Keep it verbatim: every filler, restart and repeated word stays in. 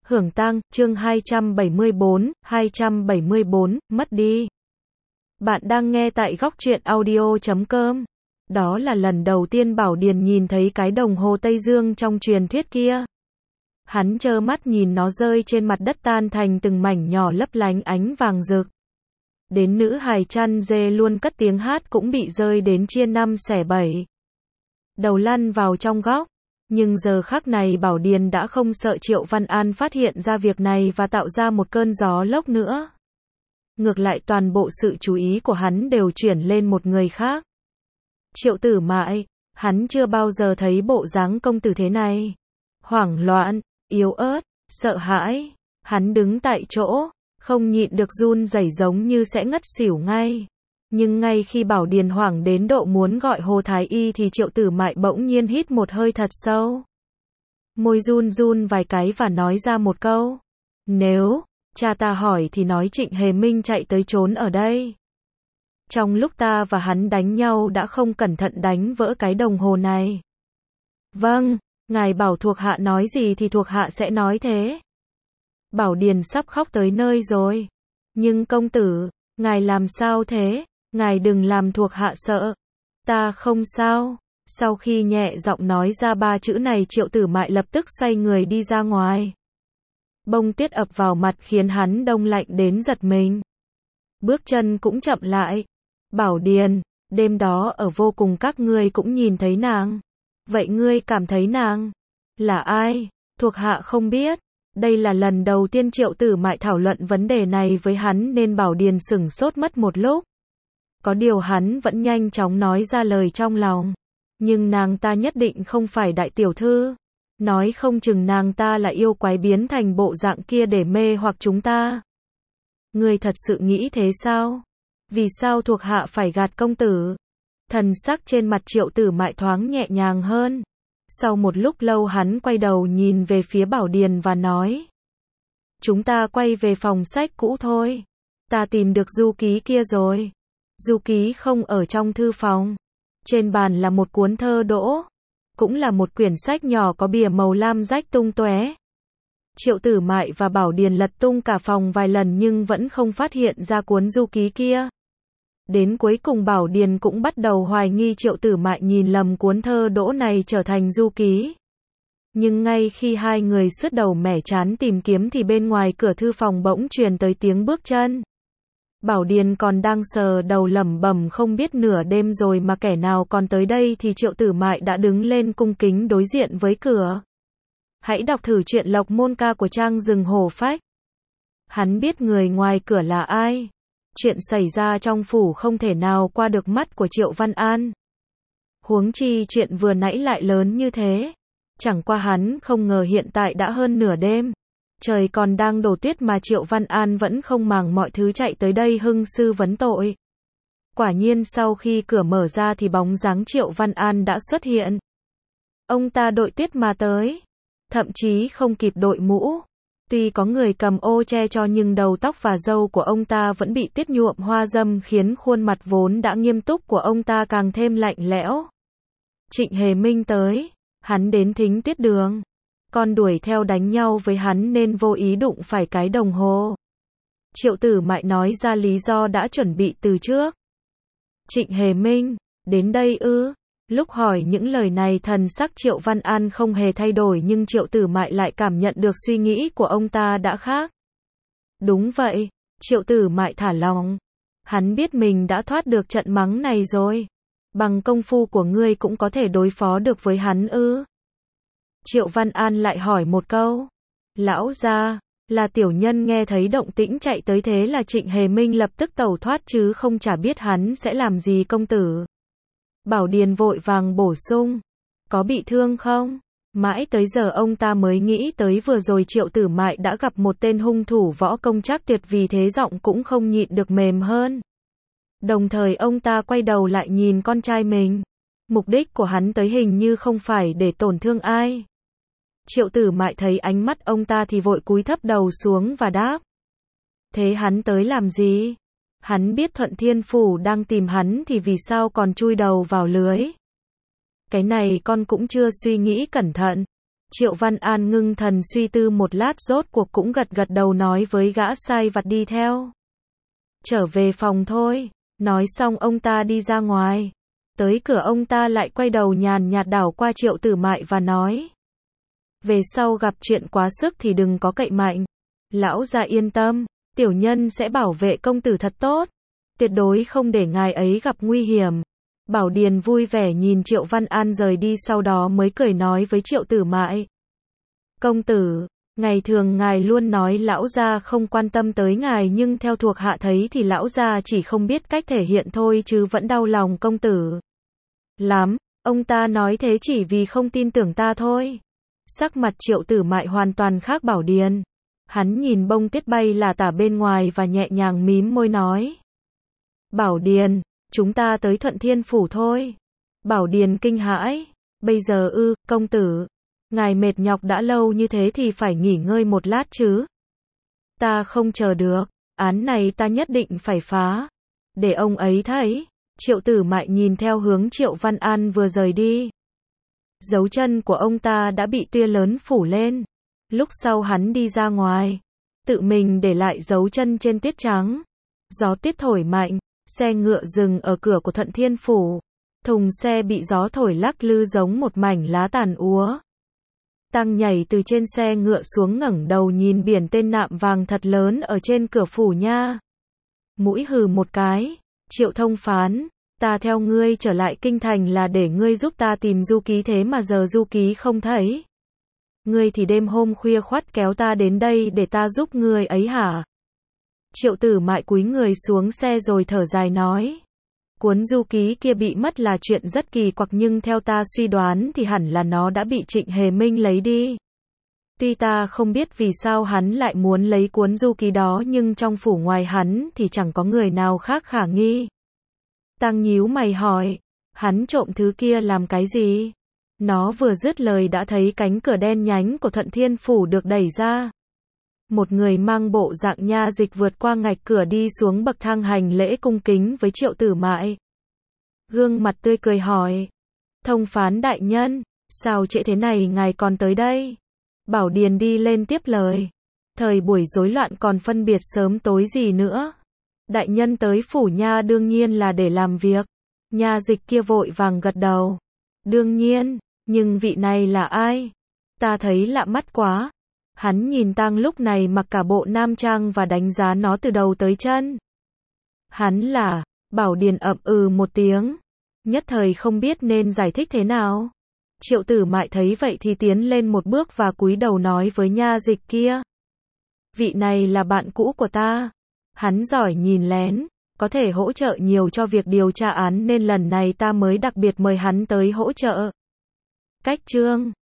Hưởng tang, chương hai trăm bảy mươi bốn, hai trăm bảy mươi bốn, mất đi. Bạn đang nghe tại góc truyện audio chấm com. Đó là lần đầu tiên Bảo Điền nhìn thấy cái đồng hồ Tây Dương trong truyền thuyết kia. Hắn trơ mắt nhìn nó rơi trên mặt đất tan thành từng mảnh nhỏ lấp lánh ánh vàng rực. Đến nữ hài chăn dê luôn cất tiếng hát cũng bị rơi đến chia năm xẻ bảy. Đầu lăn vào trong góc. Nhưng giờ khắc này Bảo Điền đã không sợ Triệu Văn An phát hiện ra việc này và tạo ra một cơn gió lốc nữa. Ngược lại toàn bộ sự chú ý của hắn đều chuyển lên một người khác. Triệu Tử Mại, hắn chưa bao giờ thấy bộ dáng công tử thế này. Hoảng loạn, yếu ớt, sợ hãi, hắn đứng tại chỗ, không nhịn được run rẩy giống như sẽ ngất xỉu ngay. Nhưng ngay khi Bảo Điền hoảng đến độ muốn gọi Hồ Thái Y thì Triệu Tử Mại bỗng nhiên hít một hơi thật sâu. Môi run run vài cái và nói ra một câu. Nếu cha ta hỏi thì nói Trịnh Hề Minh chạy tới trốn ở đây. Trong lúc ta và hắn đánh nhau đã không cẩn thận đánh vỡ cái đồng hồ này. Vâng, ngài bảo thuộc hạ nói gì thì thuộc hạ sẽ nói thế. Bảo Điền sắp khóc tới nơi rồi. Nhưng công tử, ngài làm sao thế? Ngài đừng làm thuộc hạ sợ. Ta không sao. Sau khi nhẹ giọng nói ra ba chữ này Triệu Tử Mại lập tức xoay người đi ra ngoài. Bông tuyết ập vào mặt khiến hắn đông lạnh đến giật mình. Bước chân cũng chậm lại. Bảo Điền, đêm đó ở vô cùng các ngươi cũng nhìn thấy nàng. Vậy ngươi cảm thấy nàng là ai? Thuộc hạ không biết. Đây là lần đầu tiên Triệu Tử Mại thảo luận vấn đề này với hắn nên Bảo Điền sửng sốt mất một lúc. Có điều hắn vẫn nhanh chóng nói ra lời trong lòng. Nhưng nàng ta nhất định không phải đại tiểu thư. Nói không chừng nàng ta là yêu quái biến thành bộ dạng kia để mê hoặc chúng ta. Ngươi thật sự nghĩ thế sao? Vì sao thuộc hạ phải gạt công tử? Thần sắc trên mặt Triệu Tử Mại thoáng nhẹ nhàng hơn. Sau một lúc lâu hắn quay đầu nhìn về phía Bảo Điền và nói. Chúng ta quay về phòng sách cũ thôi. Ta tìm được du ký kia rồi. Du ký không ở trong thư phòng. Trên bàn là một cuốn thơ đỗ. Cũng là một quyển sách nhỏ có bìa màu lam rách tung tóe. Triệu Tử Mại và Bảo Điền lật tung cả phòng vài lần nhưng vẫn không phát hiện ra cuốn du ký kia. Đến cuối cùng Bảo Điền cũng bắt đầu hoài nghi Triệu Tử Mại nhìn lầm cuốn thơ đỗ này trở thành du ký. Nhưng ngay khi hai người sứt đầu mẻ trán tìm kiếm thì bên ngoài cửa thư phòng bỗng truyền tới tiếng bước chân. Bảo Điền còn đang sờ đầu lẩm bẩm không biết nửa đêm rồi mà kẻ nào còn tới đây thì Triệu Tử Mại đã đứng lên cung kính đối diện với cửa. Hãy đọc thử truyện Lộc Môn Ca của Trang Rừng Hổ Phách. Hắn biết người ngoài cửa là ai. Chuyện xảy ra trong phủ không thể nào qua được mắt của Triệu Văn An. Huống chi chuyện vừa nãy lại lớn như thế. Chẳng qua hắn không ngờ hiện tại đã hơn nửa đêm. Trời còn đang đổ tuyết mà Triệu Văn An vẫn không màng mọi thứ chạy tới đây hưng sư vấn tội. Quả nhiên sau khi cửa mở ra thì bóng dáng Triệu Văn An đã xuất hiện. Ông ta đội tuyết mà tới. Thậm chí không kịp đội mũ. Tuy có người cầm ô che cho nhưng đầu tóc và râu của ông ta vẫn bị tuyết nhuộm hoa râm khiến khuôn mặt vốn đã nghiêm túc của ông ta càng thêm lạnh lẽo. Trịnh Hề Minh tới. Hắn đến thính tuyết đường. Con đuổi theo đánh nhau với hắn nên vô ý đụng phải cái đồng hồ. Triệu Tử Mại nói ra lý do đã chuẩn bị từ trước. Trịnh Hề Minh, đến đây ư? Lúc hỏi những lời này thần sắc Triệu Văn An không hề thay đổi nhưng Triệu Tử Mại lại cảm nhận được suy nghĩ của ông ta đã khác. Đúng vậy, Triệu Tử Mại thả lòng. Hắn biết mình đã thoát được trận mắng này rồi. Bằng công phu của ngươi cũng có thể đối phó được với hắn ư? Triệu Văn An lại hỏi một câu. Lão gia, là tiểu nhân nghe thấy động tĩnh chạy tới thế là Trịnh Hề Minh lập tức tẩu thoát chứ không chả biết hắn sẽ làm gì công tử. Bảo Điền vội vàng bổ sung. Có bị thương không? Mãi tới giờ ông ta mới nghĩ tới vừa rồi Triệu Tử Mại đã gặp một tên hung thủ võ công trác tuyệt vì thế giọng cũng không nhịn được mềm hơn. Đồng thời ông ta quay đầu lại nhìn con trai mình. Mục đích của hắn tới hình như không phải để tổn thương ai. Triệu Tử Mại thấy ánh mắt ông ta thì vội cúi thấp đầu xuống và đáp. Thế hắn tới làm gì? Hắn biết Thuận Thiên Phủ đang tìm hắn thì vì sao còn chui đầu vào lưới? Cái này con cũng chưa suy nghĩ cẩn thận. Triệu Văn An ngưng thần suy tư một lát rốt cuộc cũng gật gật đầu nói với gã sai vặt đi theo. Trở về phòng thôi. Nói xong ông ta đi ra ngoài. Tới cửa ông ta lại quay đầu nhàn nhạt đảo qua Triệu Tử Mại và nói. Về sau gặp chuyện quá sức thì đừng có cậy mạnh. Lão gia yên tâm, tiểu nhân sẽ bảo vệ công tử thật tốt. Tuyệt đối không để ngài ấy gặp nguy hiểm. Bảo Điền vui vẻ nhìn Triệu Văn An rời đi sau đó mới cười nói với Triệu Tử Mại. Công tử, ngày thường ngài luôn nói lão gia không quan tâm tới ngài nhưng theo thuộc hạ thấy thì lão gia chỉ không biết cách thể hiện thôi chứ vẫn đau lòng công tử. Lắm, ông ta nói thế chỉ vì không tin tưởng ta thôi. Sắc mặt Triệu Tử Mại hoàn toàn khác Bảo Điền. Hắn nhìn bông tuyết bay là tả bên ngoài và nhẹ nhàng mím môi nói. Bảo Điền, chúng ta tới Thuận Thiên Phủ thôi. Bảo Điền kinh hãi. Bây giờ ư, công tử. Ngài mệt nhọc đã lâu như thế thì phải nghỉ ngơi một lát chứ. Ta không chờ được. Án này ta nhất định phải phá. Để ông ấy thấy. Triệu Tử Mại nhìn theo hướng Triệu Văn An vừa rời đi. Dấu chân của ông ta đã bị tia lớn phủ lên. Lúc sau hắn đi ra ngoài. Tự mình để lại dấu chân trên tuyết trắng. Gió tuyết thổi mạnh. Xe ngựa dừng ở cửa của Thuận Thiên Phủ. Thùng xe bị gió thổi lắc lư giống một mảnh lá tàn úa. Tăng nhảy từ trên xe ngựa xuống ngẩng đầu nhìn biển tên nạm vàng thật lớn ở trên cửa phủ nha. Mũi hừ một cái. Triệu thông phán. Ta theo ngươi trở lại kinh thành là để ngươi giúp ta tìm Du Ký thế mà giờ Du Ký không thấy. Ngươi thì đêm hôm khuya khoắt kéo ta đến đây để ta giúp ngươi ấy hả? Triệu Tử Mại cúi người xuống xe rồi thở dài nói. Cuốn Du Ký kia bị mất là chuyện rất kỳ quặc nhưng theo ta suy đoán thì hẳn là nó đã bị Trịnh Hề Minh lấy đi. Tuy ta không biết vì sao hắn lại muốn lấy cuốn Du Ký đó nhưng trong phủ ngoài hắn thì chẳng có người nào khác khả nghi. Tăng nhíu mày hỏi. Hắn trộm thứ kia làm cái gì? Nó vừa dứt lời đã thấy cánh cửa đen nhánh của Thuận Thiên Phủ được đẩy ra. Một người mang bộ dạng nha dịch vượt qua ngạch cửa đi xuống bậc thang hành lễ cung kính với Triệu Tử Mại. Gương mặt tươi cười hỏi. Thông phán đại nhân, sao trễ thế này ngài còn tới đây? Bảo Điền đi lên tiếp lời. Thời buổi rối loạn còn phân biệt sớm tối gì nữa? Đại nhân tới phủ nha đương nhiên là để làm việc. Nha dịch kia vội vàng gật đầu. Đương nhiên, nhưng vị này là ai? Ta thấy lạ mắt quá. Hắn nhìn Tang lúc này mặc cả bộ nam trang và đánh giá nó từ đầu tới chân. Hắn là, Bảo Điền ậm ừ một tiếng. Nhất thời không biết nên giải thích thế nào. Triệu Tử Mại thấy vậy thì tiến lên một bước và cúi đầu nói với nha dịch kia. Vị này là bạn cũ của ta. Hắn giỏi nhìn lén, có thể hỗ trợ nhiều cho việc điều tra án nên lần này ta mới đặc biệt mời hắn tới hỗ trợ. Cách chương